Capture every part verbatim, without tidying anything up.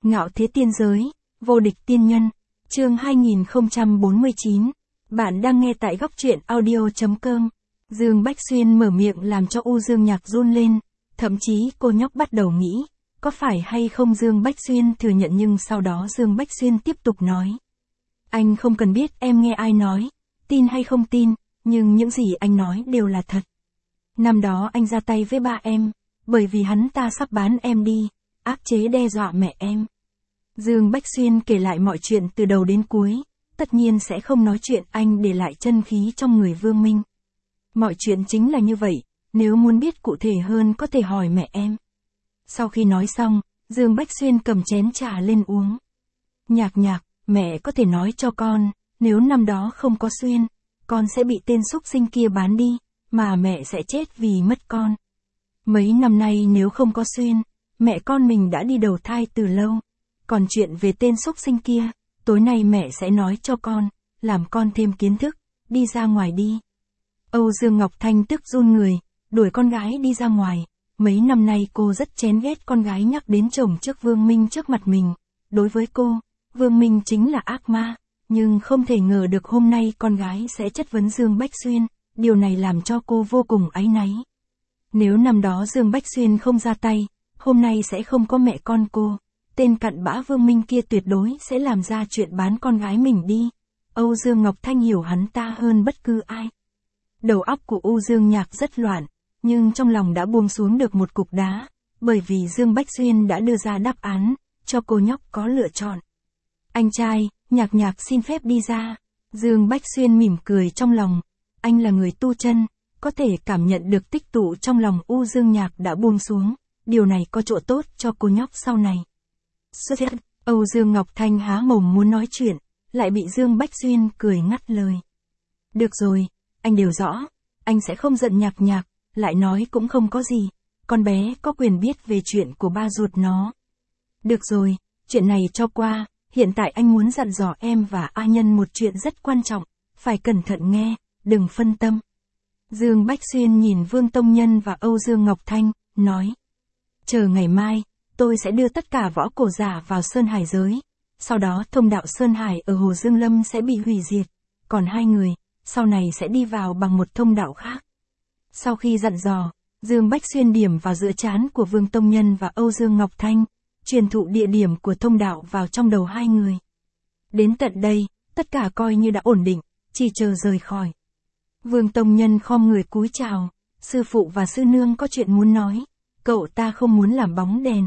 Ngạo thế tiên giới, vô địch tiên nhân, chương hai nghìn không trăm bốn mươi chín. Bạn đang nghe tại góc truyện audio chấm com. Dương Bách Xuyên mở miệng làm cho U Dương Nhạc run lên, thậm chí cô nhóc bắt đầu nghĩ, có phải hay không Dương Bách Xuyên thừa nhận, nhưng sau đó Dương Bách Xuyên tiếp tục nói. Anh không cần biết em nghe ai nói, tin hay không tin, nhưng những gì anh nói đều là thật. Năm đó anh ra tay với ba em, bởi vì hắn ta sắp bán em đi, áp chế đe dọa mẹ em. Dương Bách Xuyên kể lại mọi chuyện từ đầu đến cuối, tất nhiên sẽ không nói chuyện anh để lại chân khí trong người Vương Minh. Mọi chuyện chính là như vậy, nếu muốn biết cụ thể hơn có thể hỏi mẹ em. Sau khi nói xong, Dương Bách Xuyên cầm chén trà lên uống. Nhạc nhạc, mẹ có thể nói cho con, nếu năm đó không có Xuyên, con sẽ bị tên súc sinh kia bán đi, mà mẹ sẽ chết vì mất con. Mấy năm nay nếu không có Xuyên, mẹ con mình đã đi đầu thai từ lâu. Còn chuyện về tên súc sinh kia, tối nay mẹ sẽ nói cho con, làm con thêm kiến thức, đi ra ngoài đi. Âu Dương Ngọc Thanh tức run người, đuổi con gái đi ra ngoài. Mấy năm nay cô rất chén ghét con gái nhắc đến chồng trước Vương Minh trước mặt mình. Đối với cô, Vương Minh chính là ác ma, nhưng không thể ngờ được hôm nay con gái sẽ chất vấn Dương Bách Xuyên, điều này làm cho cô vô cùng áy náy. Nếu năm đó Dương Bách Xuyên không ra tay, hôm nay sẽ không có mẹ con cô. Tên cặn bã Vương Minh kia tuyệt đối sẽ làm ra chuyện bán con gái mình đi. Âu Dương Ngọc Thanh hiểu hắn ta hơn bất cứ ai. Đầu óc của U Dương Nhạc rất loạn, nhưng trong lòng đã buông xuống được một cục đá, bởi vì Dương Bách Xuyên đã đưa ra đáp án, cho cô nhóc có lựa chọn. Anh trai, Nhạc Nhạc xin phép đi ra. Dương Bách Xuyên mỉm cười trong lòng. Anh là người tu chân, có thể cảm nhận được tích tụ trong lòng U Dương Nhạc đã buông xuống. Điều này có chỗ tốt cho cô nhóc sau này. Xuất hiện, Âu Dương Ngọc Thanh há mồm muốn nói chuyện, lại bị Dương Bách Xuyên cười ngắt lời. Được rồi, anh đều rõ, anh sẽ không giận Nhạc Nhạc, lại nói cũng không có gì, con bé có quyền biết về chuyện của ba ruột nó. Được rồi, chuyện này cho qua, hiện tại anh muốn dặn dò em và A Nhân một chuyện rất quan trọng, phải cẩn thận nghe, đừng phân tâm. Dương Bách Xuyên nhìn Vương Tông Nhân và Âu Dương Ngọc Thanh, nói. Chờ ngày mai, tôi sẽ đưa tất cả võ cổ giả vào Sơn Hải giới, sau đó thông đạo Sơn Hải ở Hồ Dương Lâm sẽ bị hủy diệt, còn hai người, sau này sẽ đi vào bằng một thông đạo khác. Sau khi dặn dò, Dương Bách Xuyên điểm vào giữa trán của Vương Tông Nhân và Âu Dương Ngọc Thanh, truyền thụ địa điểm của thông đạo vào trong đầu hai người. Đến tận đây, tất cả coi như đã ổn định, chỉ chờ rời khỏi. Vương Tông Nhân khom người cúi chào, sư phụ và sư nương có chuyện muốn nói, cậu ta không muốn làm bóng đèn.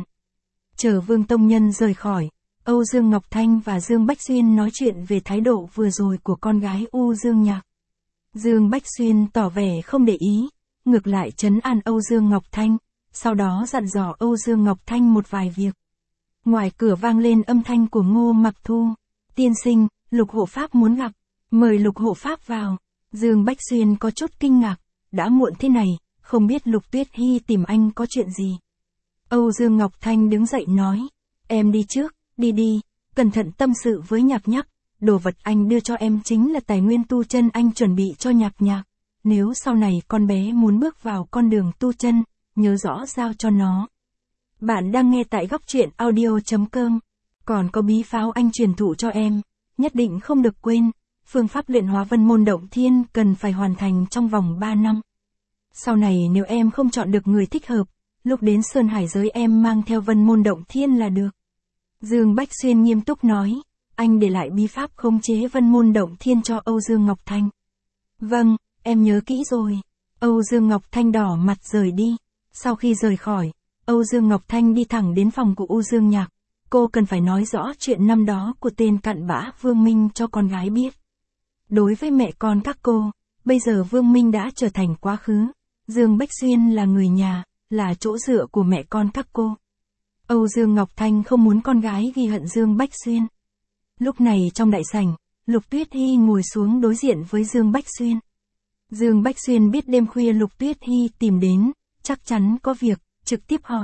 Chờ Vương Tông Nhân rời khỏi, Âu Dương Ngọc Thanh và Dương Bách Xuyên nói chuyện về thái độ vừa rồi của con gái U Dương Nhạc. Dương Bách Xuyên tỏ vẻ không để ý, ngược lại trấn an Âu Dương Ngọc Thanh, sau đó dặn dò Âu Dương Ngọc Thanh một vài việc. Ngoài cửa vang lên âm thanh của Ngô Mặc Thu. Tiên sinh, Lục Hộ Pháp muốn gặp, mời Lục Hộ Pháp vào. Dương Bách Xuyên có chút kinh ngạc, đã muộn thế này, không biết Lục Tuyết Hy tìm anh có chuyện gì. Âu Dương Ngọc Thanh đứng dậy nói, em đi trước, đi đi, cẩn thận tâm sự với Nhạc Nhạc, đồ vật anh đưa cho em chính là tài nguyên tu chân anh chuẩn bị cho Nhạc Nhạc. Nếu sau này con bé muốn bước vào con đường tu chân, nhớ rõ giao cho nó. Bạn đang nghe tại góc truyện audio chấm com. Còn có bí pháo anh truyền thụ cho em, nhất định không được quên. Phương pháp luyện hóa Vân Môn Động Thiên cần phải hoàn thành trong vòng ba năm. Sau này nếu em không chọn được người thích hợp, lúc đến Sơn Hải giới em mang theo Vân Môn Động Thiên là được. Dương Bách Xuyên nghiêm túc nói, anh để lại bí pháp khống chế Vân Môn Động Thiên cho Âu Dương Ngọc Thanh. Vâng, em nhớ kỹ rồi. Âu Dương Ngọc Thanh đỏ mặt rời đi. Sau khi rời khỏi, Âu Dương Ngọc Thanh đi thẳng đến phòng của U Dương Nhạc. Cô cần phải nói rõ chuyện năm đó của tên cặn bã Vương Minh cho con gái biết. Đối với mẹ con các cô, bây giờ Vương Minh đã trở thành quá khứ. Dương Bách Xuyên là người nhà, là chỗ dựa của mẹ con các cô. Âu Dương Ngọc Thanh không muốn con gái ghi hận Dương Bách Xuyên. Lúc này trong đại sảnh, Lục Tuyết Hy ngồi xuống đối diện với Dương Bách Xuyên. Dương Bách Xuyên biết đêm khuya Lục Tuyết Hy tìm đến, chắc chắn có việc, trực tiếp hỏi.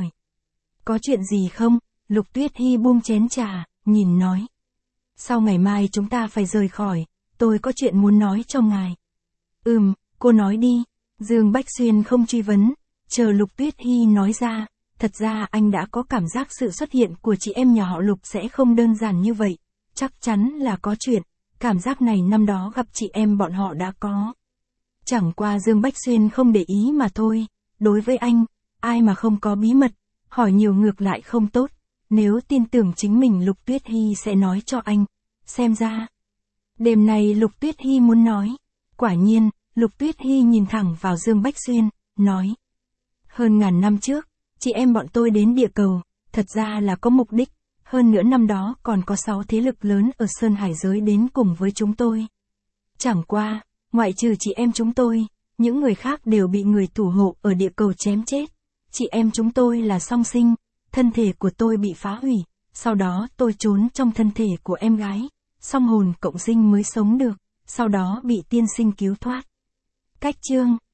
Có chuyện gì không? Lục Tuyết Hy buông chén trà, nhìn nói. Sau ngày mai chúng ta phải rời khỏi, tôi có chuyện muốn nói cho ngài. Ừm, cô nói đi. Dương Bách Xuyên không truy vấn, chờ Lục Tuyết Hy nói ra, thật ra anh đã có cảm giác sự xuất hiện của chị em nhà họ Lục sẽ không đơn giản như vậy, chắc chắn là có chuyện, cảm giác này năm đó gặp chị em bọn họ đã có. Chẳng qua Dương Bách Xuyên không để ý mà thôi, đối với anh, ai mà không có bí mật, hỏi nhiều ngược lại không tốt, nếu tin tưởng chính mình Lục Tuyết Hy sẽ nói cho anh, xem ra. Đêm này Lục Tuyết Hy muốn nói, quả nhiên, Lục Tuyết Hy nhìn thẳng vào Dương Bách Xuyên, nói. Hơn ngàn năm trước, chị em bọn tôi đến địa cầu, thật ra là có mục đích, hơn nữa năm đó còn có sáu thế lực lớn ở Sơn Hải giới đến cùng với chúng tôi. Chẳng qua, ngoại trừ chị em chúng tôi, những người khác đều bị người thủ hộ ở địa cầu chém chết. Chị em chúng tôi là song sinh, thân thể của tôi bị phá hủy, sau đó tôi trốn trong thân thể của em gái, song hồn cộng sinh mới sống được, sau đó bị tiên sinh cứu thoát. Cách chương